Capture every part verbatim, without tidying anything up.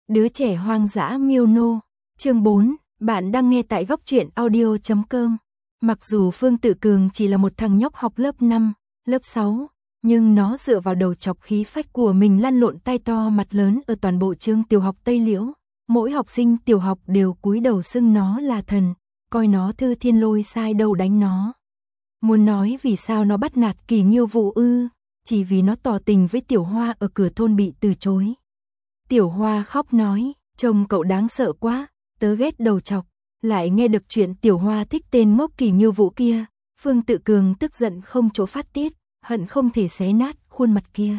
Đứa trẻ hoang dã miêu nô. Chương bốn, bạn đang nghe tại góc truyện audio chấm com. Mặc dù Phương Tự Cường chỉ là một thằng nhóc học lớp năm, lớp sáu, nhưng nó dựa vào đầu chọc khí phách của mình lăn lộn tai to mặt lớn ở toàn bộ trường tiểu học Tây Liễu. Mỗi học sinh tiểu học đều cúi đầu xưng nó là thần, coi nó Thư Thiên Lôi sai đâu đánh nó. Muốn nói vì sao nó bắt nạt Kỳ Nghiêu Vũ ư, chỉ vì nó tỏ tình với Tiểu Hoa ở cửa thôn bị từ chối. Tiểu Hoa khóc nói, trông cậu đáng sợ quá, tớ ghét đầu chọc. Lại nghe được chuyện Tiểu Hoa thích tên ngốc Kỳ Nghiêu Vũ kia, Phương Tự Cường tức giận không chỗ phát tiết, hận không thể xé nát khuôn mặt kia.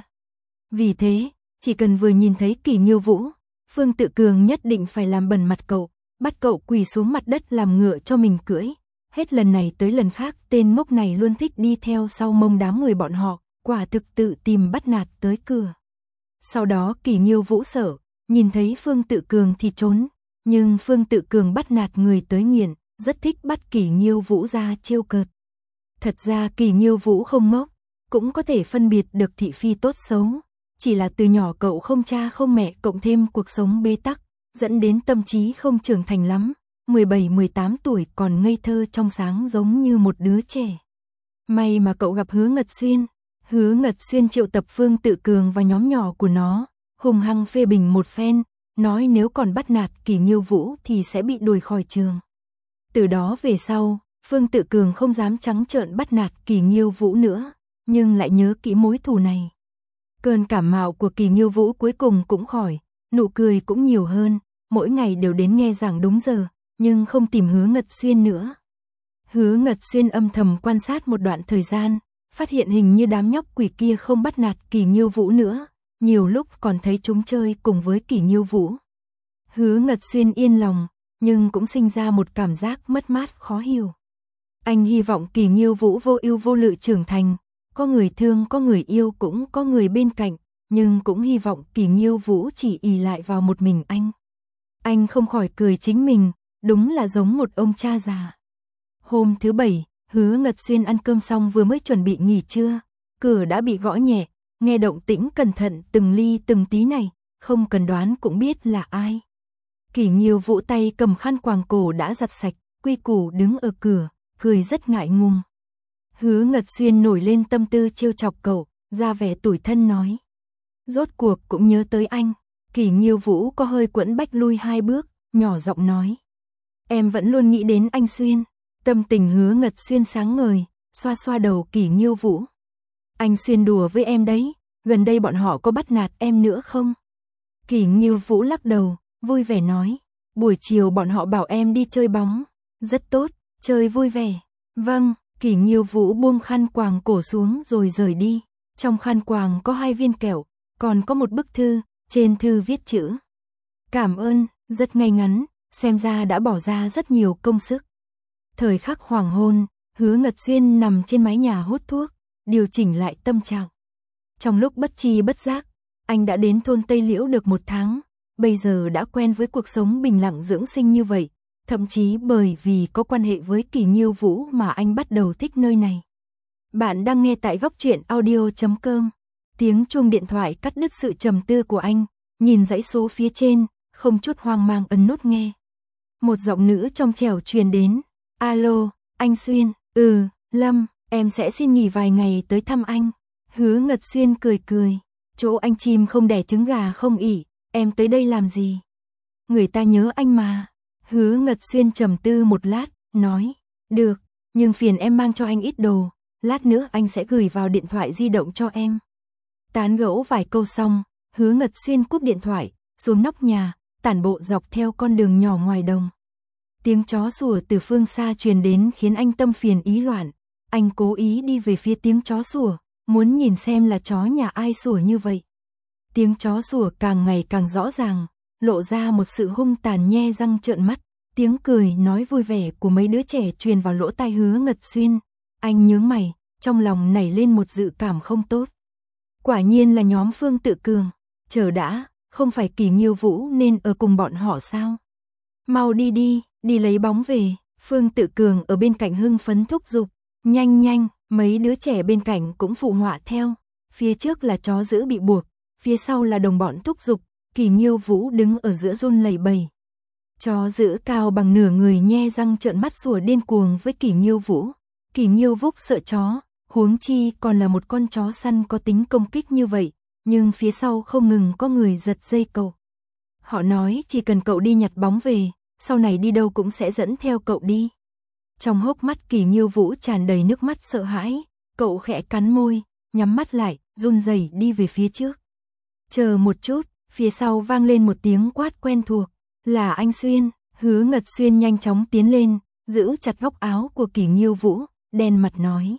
Vì thế, chỉ cần vừa nhìn thấy Kỳ Nghiêu Vũ, Phương Tự Cường nhất định phải làm bẩn mặt cậu, bắt cậu quỳ xuống mặt đất làm ngựa cho mình cưỡi. Hết lần này tới lần khác tên ngốc này luôn thích đi theo sau mông đám người bọn họ, quả thực tự tìm bắt nạt tới cửa. Sau đó Kỳ Nghiêu Vũ sợ, nhìn thấy Phương Tự Cường thì trốn, nhưng Phương Tự Cường bắt nạt người tới nghiện, rất thích bắt Kỳ Nghiêu Vũ ra trêu cợt. Thật ra Kỳ Nghiêu Vũ không ngốc, cũng có thể phân biệt được thị phi tốt xấu, chỉ là từ nhỏ cậu không cha không mẹ cộng thêm cuộc sống bế tắc, dẫn đến tâm trí không trưởng thành lắm, mười bảy mười tám tuổi còn ngây thơ trong sáng giống như một đứa trẻ. May mà cậu gặp Hứa Ngật Xuyên, Hứa Ngật Xuyên triệu tập Phương Tự Cường và nhóm nhỏ của nó, hùng hăng phê bình một phen, nói nếu còn bắt nạt Kỳ Nghiêu Vũ thì sẽ bị đuổi khỏi trường. Từ đó về sau, Phương Tự Cường không dám trắng trợn bắt nạt Kỳ Nghiêu Vũ nữa, nhưng lại nhớ kỹ mối thù này. Cơn cảm mạo của Kỳ Nghiêu Vũ cuối cùng cũng khỏi, nụ cười cũng nhiều hơn, mỗi ngày đều đến nghe giảng đúng giờ, nhưng không tìm Hứa Ngật Xuyên nữa. Hứa Ngật Xuyên âm thầm quan sát một đoạn thời gian, phát hiện hình như đám nhóc quỷ kia không bắt nạt Kỳ Nghiêu Vũ nữa, nhiều lúc còn thấy chúng chơi cùng với Kỳ Nghiêu Vũ. Hứa Ngật Xuyên yên lòng, nhưng cũng sinh ra một cảm giác mất mát khó hiểu. Anh hy vọng Kỳ Nghiêu Vũ vô ưu vô lự trưởng thành, có người thương có người yêu cũng có người bên cạnh, nhưng cũng hy vọng Kỳ Nghiêu Vũ chỉ ỷ lại vào một mình anh. Anh không khỏi cười chính mình, đúng là giống một ông cha già. Hôm thứ bảy, Hứa Ngật Xuyên ăn cơm xong vừa mới chuẩn bị nghỉ trưa, cửa đã bị gõ nhẹ, nghe động tĩnh cẩn thận từng ly từng tí này, không cần đoán cũng biết là ai. Kỳ Nghiêu Vũ tay cầm khăn quàng cổ đã giặt sạch, quy củ đứng ở cửa, cười rất ngại ngùng. Hứa Ngật Xuyên nổi lên tâm tư trêu chọc cậu, ra vẻ tủi thân nói. Rốt cuộc cũng nhớ tới anh. Kỳ Nghiêu Vũ có hơi quẫn bách lui hai bước, nhỏ giọng nói. Em vẫn luôn nghĩ đến anh Xuyên. Tâm tình Hứa Ngật Xuyên sáng ngời, xoa xoa đầu Kỳ Nghiêu Vũ. Anh Xuyên đùa với em đấy, gần đây bọn họ có bắt nạt em nữa không? Kỳ Nghiêu Vũ lắc đầu, vui vẻ nói. Buổi chiều bọn họ bảo em đi chơi bóng. Rất tốt, chơi vui vẻ. Vâng, Kỳ Nghiêu Vũ buông khăn quàng cổ xuống rồi rời đi. Trong khăn quàng có hai viên kẹo, còn có một bức thư, trên thư viết chữ. Cảm ơn, rất ngay ngắn, xem ra đã bỏ ra rất nhiều công sức. Thời khắc hoàng hôn, Hứa Ngật Xuyên nằm trên mái nhà hút thuốc, điều chỉnh lại tâm trạng. Trong lúc bất tri bất giác, anh đã đến thôn Tây Liễu được một tháng, bây giờ đã quen với cuộc sống bình lặng dưỡng sinh như vậy, thậm chí bởi vì có quan hệ với Kỳ Nghiêu Vũ mà anh bắt đầu thích nơi này. Bạn đang nghe tại góc truyện audio chấm com. Tiếng chuông điện thoại cắt đứt sự trầm tư của anh, nhìn dãy số phía trên, không chút hoang mang ấn nút nghe. Một giọng nữ trong trẻo truyền đến. Alo, anh Xuyên, ừ, Lâm, em sẽ xin nghỉ vài ngày tới thăm anh. Hứa Ngật Xuyên cười cười, chỗ anh chim không đẻ trứng gà không ỉ, em tới đây làm gì? Người ta nhớ anh mà. Hứa Ngật Xuyên trầm tư một lát, nói, được, nhưng phiền em mang cho anh ít đồ, lát nữa anh sẽ gửi vào điện thoại di động cho em. Tán gẫu vài câu xong, Hứa Ngật Xuyên cúp điện thoại, xuống nóc nhà, tản bộ dọc theo con đường nhỏ ngoài đồng. Tiếng chó sủa từ phương xa truyền đến khiến anh tâm phiền ý loạn. Anh cố ý đi về phía tiếng chó sủa, muốn nhìn xem là chó nhà ai sủa như vậy. Tiếng chó sủa càng ngày càng rõ ràng, lộ ra một sự hung tàn nhe răng trợn mắt. Tiếng cười nói vui vẻ của mấy đứa trẻ truyền vào lỗ tai Hứa Ngật Xuyên. Anh nhướng mày, trong lòng nảy lên một dự cảm không tốt. Quả nhiên là nhóm Phương Tự Cường. Chờ đã, không phải Kỳ Nghiêu Vũ nên ở cùng bọn họ sao? Mau đi đi, đi lấy bóng về. Phương Tự Cường ở bên cạnh hưng phấn thúc giục. Nhanh nhanh, mấy đứa trẻ bên cạnh cũng phụ họa theo. Phía trước là chó giữ bị buộc, phía sau là đồng bọn thúc giục. Kỳ Nghiêu Vũ đứng ở giữa run lẩy bẩy. Chó giữ cao bằng nửa người nhe răng trợn mắt sủa điên cuồng với Kỳ Nghiêu Vũ. Kỳ Nghiêu Vũ sợ chó, huống chi còn là một con chó săn có tính công kích như vậy, nhưng phía sau không ngừng có người giật dây cậu. Họ nói chỉ cần cậu đi nhặt bóng về, sau này đi đâu cũng sẽ dẫn theo cậu đi. Trong hốc mắt Kỳ Nghiêu Vũ tràn đầy nước mắt sợ hãi, cậu khẽ cắn môi, nhắm mắt lại, run rẩy đi về phía trước. Chờ một chút, phía sau vang lên một tiếng quát quen thuộc, là anh Xuyên. Hứa Ngật Xuyên nhanh chóng tiến lên, giữ chặt góc áo của Kỳ Nghiêu Vũ, đen mặt nói.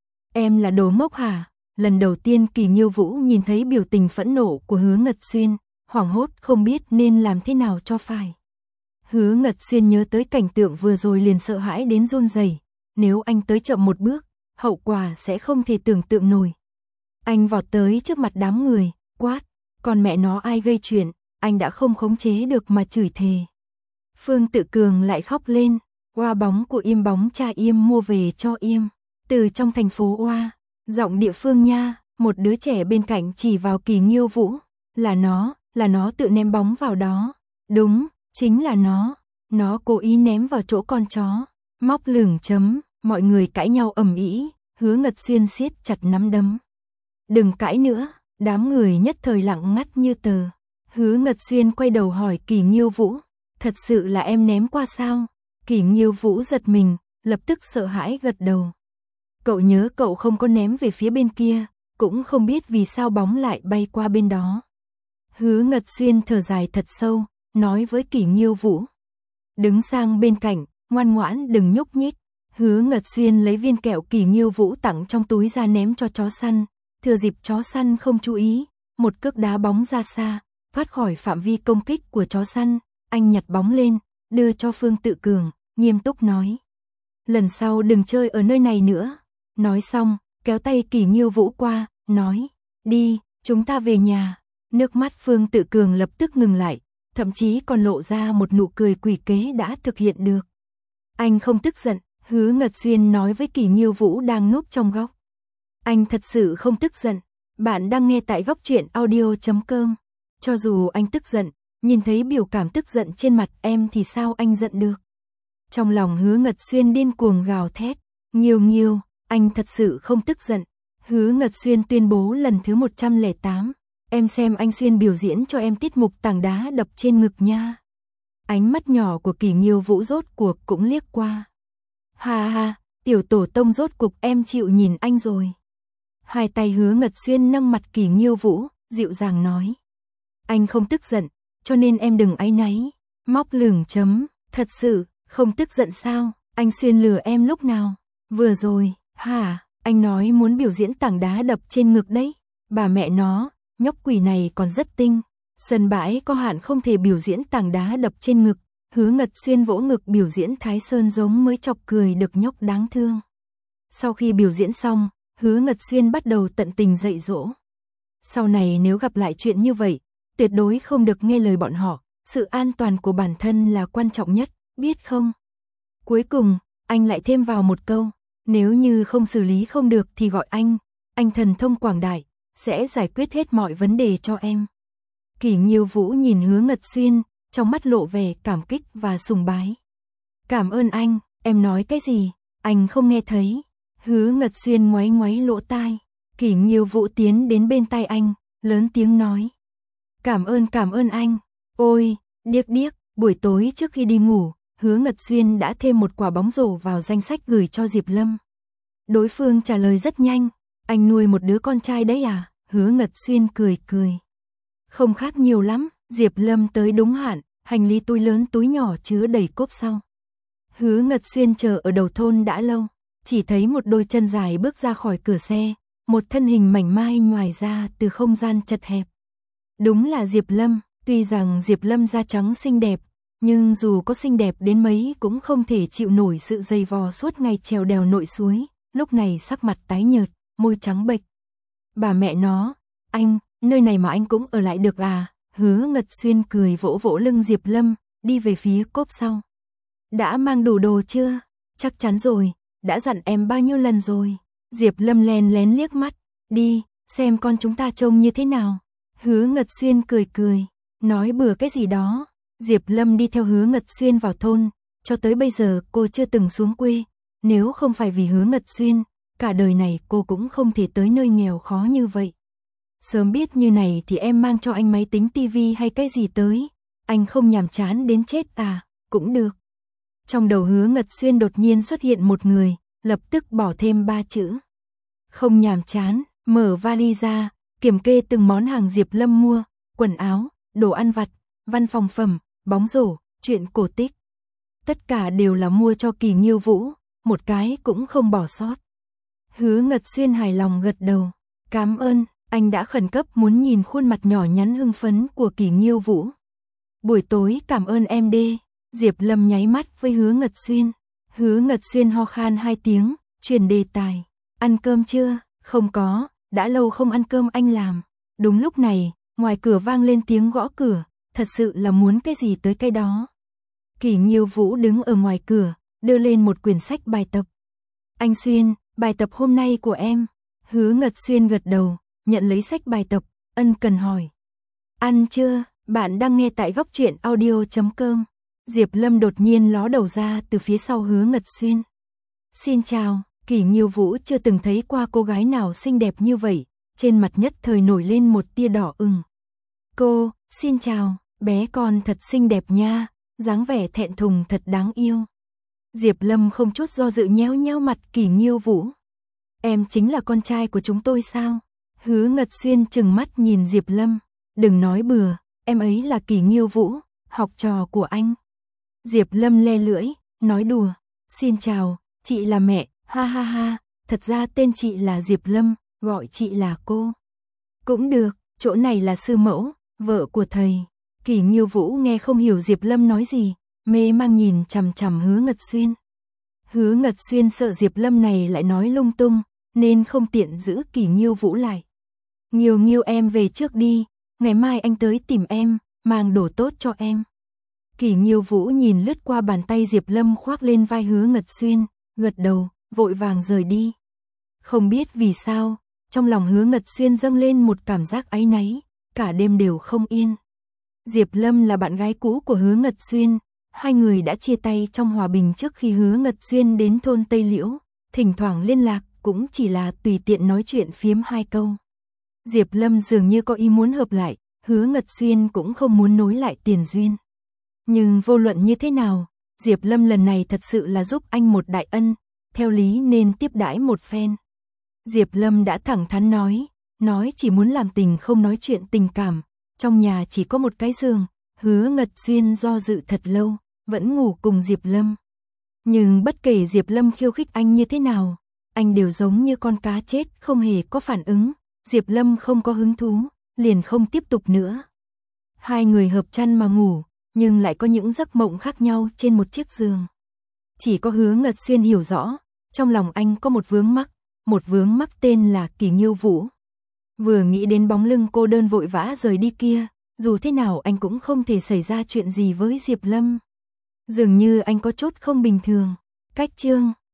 Em là đồ ngốc hả? Lần đầu tiên Kỳ Nghiêu Vũ nhìn thấy biểu tình phẫn nộ của Hứa Ngật Xuyên, hoảng hốt không biết nên làm thế nào cho phải. Hứa Ngật Xuyên nhớ tới cảnh tượng vừa rồi liền sợ hãi đến run rẩy. Nếu anh tới chậm một bước, hậu quả sẽ không thể tưởng tượng nổi. Anh vọt tới trước mặt đám người, quát, còn mẹ nó ai gây chuyện, anh đã không khống chế được mà chửi thề. Phương Tự Cường lại khóc lên, Oa bóng của Yêm bóng cha Yêm mua về cho Yêm, từ trong thành phố Oa, giọng địa phương nha, một đứa trẻ bên cạnh chỉ vào Kỳ Nghiêu Vũ, là nó, là nó tự ném bóng vào đó, đúng, chính là nó, nó cố ý ném vào chỗ con chó, móc lửng chấm, mọi người cãi nhau ầm ĩ, Hứa Ngật Xuyên siết chặt nắm đấm. Đừng cãi nữa, đám người nhất thời lặng ngắt như tờ. Hứa Ngật Xuyên quay đầu hỏi Kỳ Nghiêu Vũ, thật sự là em ném qua sao? Kỳ Nghiêu Vũ giật mình, lập tức sợ hãi gật đầu. Cậu nhớ cậu không có ném về phía bên kia, cũng không biết vì sao bóng lại bay qua bên đó. Hứa Ngật Xuyên thở dài thật sâu, nói với Kỳ Nghiêu Vũ. Đứng sang bên cạnh, ngoan ngoãn đừng nhúc nhích. Hứa Ngật Xuyên lấy viên kẹo Kỳ Nghiêu Vũ tặng trong túi ra ném cho chó săn. Thừa dịp chó săn không chú ý, một cước đá bóng ra xa, thoát khỏi phạm vi công kích của chó săn. Anh nhặt bóng lên, đưa cho Phương Tự Cường, nghiêm túc nói. Lần sau đừng chơi ở nơi này nữa. Nói xong, kéo tay Kỳ Nghiêu Vũ qua, nói. Đi, chúng ta về nhà. Nước mắt Phương Tự Cường lập tức ngừng lại, thậm chí còn lộ ra một nụ cười quỷ kế đã thực hiện được. Anh không tức giận, Hứa Ngật Xuyên nói với Kỳ Nghiêu Vũ đang núp trong góc. Anh thật sự không tức giận. Bạn đang nghe tại góc truyện audio chấm com. Cho dù anh tức giận, nhìn thấy biểu cảm tức giận trên mặt em thì sao anh giận được. Trong lòng Hứa Ngật Xuyên điên cuồng gào thét. Nghiêu Nghiêu, anh thật sự không tức giận. Hứa Ngật Xuyên tuyên bố lần thứ một trăm lẻ tám. Em xem anh Xuyên biểu diễn cho em tiết mục tảng đá đập trên ngực nha. Ánh mắt nhỏ của Kỳ Nghiêu Vũ rốt cuộc cũng liếc qua. Ha ha, tiểu tổ tông rốt cục em chịu nhìn anh rồi. Hai tay Hứa Ngật Xuyên nâng mặt Kỳ Nghiêu Vũ, dịu dàng nói. Anh không tức giận, cho nên em đừng áy náy. Móc lửng chấm, thật sự, không tức giận sao, anh Xuyên lừa em lúc nào? Vừa rồi, hả, anh nói muốn biểu diễn tảng đá đập trên ngực đấy. Bà mẹ nó, nhóc quỷ này còn rất tinh. Sân bãi có hạn không thể biểu diễn tảng đá đập trên ngực. Hứa Ngật Xuyên vỗ ngực biểu diễn Thái Sơn giống mới chọc cười được nhóc đáng thương. Sau khi biểu diễn xong, Hứa Ngật Xuyên bắt đầu tận tình dạy dỗ. Sau này nếu gặp lại chuyện như vậy, tuyệt đối không được nghe lời bọn họ, sự an toàn của bản thân là quan trọng nhất, biết không? Cuối cùng, anh lại thêm vào một câu, nếu như không xử lý không được thì gọi anh, anh thần thông quảng đại, sẽ giải quyết hết mọi vấn đề cho em. Kỳ Nghiêu Vũ nhìn Hứa Ngật Xuyên, trong mắt lộ vẻ cảm kích và sùng bái. Cảm ơn anh, em nói cái gì, anh không nghe thấy. Hứa Ngật Xuyên ngoáy ngoáy lỗ tai. Kỳ Nghiêu Vũ tiến đến bên tai anh, lớn tiếng nói. Cảm ơn cảm ơn anh. Ôi, điếc điếc, buổi tối trước khi đi ngủ, Hứa Ngật Xuyên đã thêm một quả bóng rổ vào danh sách gửi cho Diệp Lâm. Đối phương trả lời rất nhanh. Anh nuôi một đứa con trai đấy à? Hứa Ngật Xuyên cười cười. Không khác nhiều lắm, Diệp Lâm tới đúng hạn, hành lý túi lớn túi nhỏ chứa đầy cốp sau. Hứa Ngật Xuyên chờ ở đầu thôn đã lâu, chỉ thấy một đôi chân dài bước ra khỏi cửa xe, một thân hình mảnh mai ngoài ra từ không gian chật hẹp. Đúng là Diệp Lâm, tuy rằng Diệp Lâm da trắng xinh đẹp, nhưng dù có xinh đẹp đến mấy cũng không thể chịu nổi sự dày vò suốt ngày trèo đèo nội suối, lúc này sắc mặt tái nhợt, môi trắng bệch. Bà mẹ nó, anh, nơi này mà anh cũng ở lại được à? Hứa Ngật Xuyên cười vỗ vỗ lưng Diệp Lâm, đi về phía cốp sau. Đã mang đủ đồ chưa? Chắc chắn rồi, đã dặn em bao nhiêu lần rồi. Diệp Lâm lén lén liếc mắt, đi, xem con chúng ta trông như thế nào. Hứa Ngật Xuyên cười cười, Nói bừa cái gì đó, Diệp Lâm đi theo Hứa Ngật Xuyên vào thôn, cho tới bây giờ cô chưa từng xuống quê, nếu không phải vì Hứa Ngật Xuyên, cả đời này cô cũng không thể tới nơi nghèo khó như vậy. Sớm biết như này thì em mang cho anh máy tính tivi hay cái gì tới, anh không nhàm chán đến chết à, cũng được. Trong đầu Hứa Ngật Xuyên đột nhiên xuất hiện một người, lập tức bỏ thêm ba chữ. Không nhàm chán, mở vali ra, kiểm kê từng món hàng Diệp Lâm mua, quần áo, đồ ăn vặt, văn phòng phẩm, bóng rổ, truyện cổ tích. Tất cả đều là mua cho Kỳ Nghiêu Vũ, một cái cũng không bỏ sót. Hứa Ngật Xuyên hài lòng gật đầu, cảm ơn, anh đã khẩn cấp muốn nhìn khuôn mặt nhỏ nhắn hưng phấn của Kỳ Nghiêu Vũ. Buổi tối cảm ơn em đê, Diệp Lâm nháy mắt với Hứa Ngật Xuyên. Hứa Ngật Xuyên ho khan hai tiếng, chuyển đề tài. Ăn cơm chưa? Không có, đã lâu không ăn cơm anh làm. Đúng lúc này, ngoài cửa vang lên tiếng gõ cửa, thật sự là muốn cái gì tới cái đó. Kỳ Nghiêu Vũ đứng ở ngoài cửa, đưa lên một quyển sách bài tập. Anh Xuyên, bài tập hôm nay của em. Hứa Ngật Xuyên gật đầu, nhận lấy sách bài tập, ân cần hỏi. Ăn chưa? Bạn đang nghe tại góc truyện audio chấm com. Diệp Lâm đột nhiên ló đầu ra từ phía sau Hứa Ngật Xuyên. Xin chào, Kỳ Nghiêu Vũ chưa từng thấy qua cô gái nào xinh đẹp như vậy, trên mặt nhất thời nổi lên một tia đỏ ửng. Cô, xin chào, bé con thật xinh đẹp nha, dáng vẻ thẹn thùng thật đáng yêu. Diệp Lâm không chút do dự nhéo nhéo mặt Kỳ Nghiêu Vũ. Em chính là con trai của chúng tôi sao? Hứa Ngật Xuyên trừng mắt nhìn Diệp Lâm. Đừng nói bừa, em ấy là Kỳ Nghiêu Vũ, học trò của anh. Diệp Lâm le lưỡi, nói đùa. Xin chào, chị là mẹ, ha ha ha, thật ra tên chị là Diệp Lâm, gọi chị là cô. Cũng được, chỗ này là sư mẫu, vợ của thầy. Kỳ Nghiêu Vũ nghe không hiểu Diệp Lâm nói gì, mê mang nhìn chằm chằm Hứa Ngật Xuyên. Hứa Ngật Xuyên sợ Diệp Lâm này lại nói lung tung, nên không tiện giữ Kỳ Nghiêu Vũ lại. Nghiêu Nghiêu em về trước đi, ngày mai anh tới tìm em, mang đồ tốt cho em. Kỳ Nghiêu Vũ nhìn lướt qua bàn tay Diệp Lâm khoác lên vai Hứa Ngật Xuyên, gật đầu, vội vàng rời đi. Không biết vì sao, trong lòng Hứa Ngật Xuyên dâng lên một cảm giác áy náy, cả đêm đều không yên. Diệp Lâm là bạn gái cũ của Hứa Ngật Xuyên, hai người đã chia tay trong hòa bình trước khi Hứa Ngật Xuyên đến thôn Tây Liễu, thỉnh thoảng liên lạc cũng chỉ là tùy tiện nói chuyện phiếm hai câu. Diệp Lâm dường như có ý muốn hợp lại, Hứa Ngật Xuyên cũng không muốn nối lại tiền duyên. Nhưng vô luận như thế nào, Diệp Lâm lần này thật sự là giúp anh một đại ân, theo lý nên tiếp đãi một phen. Diệp Lâm đã thẳng thắn nói, nói chỉ muốn làm tình không nói chuyện tình cảm, trong nhà chỉ có một cái giường. Hứa Ngật Xuyên do dự thật lâu, vẫn ngủ cùng Diệp Lâm. Nhưng bất kể Diệp Lâm khiêu khích anh như thế nào, anh đều giống như con cá chết không hề có phản ứng. Diệp Lâm không có hứng thú, liền không tiếp tục nữa. Hai người hợp chăn mà ngủ, nhưng lại có những giấc mộng khác nhau trên một chiếc giường. Chỉ có Hứa Ngật Xuyên hiểu rõ, trong lòng anh có một vướng mắc, một vướng mắc tên là Kỳ Nghiêu Vũ. Vừa nghĩ đến bóng lưng cô đơn vội vã rời đi kia, dù thế nào anh cũng không thể xảy ra chuyện gì với Diệp Lâm. Dường như anh có chút không bình thường. Cách chương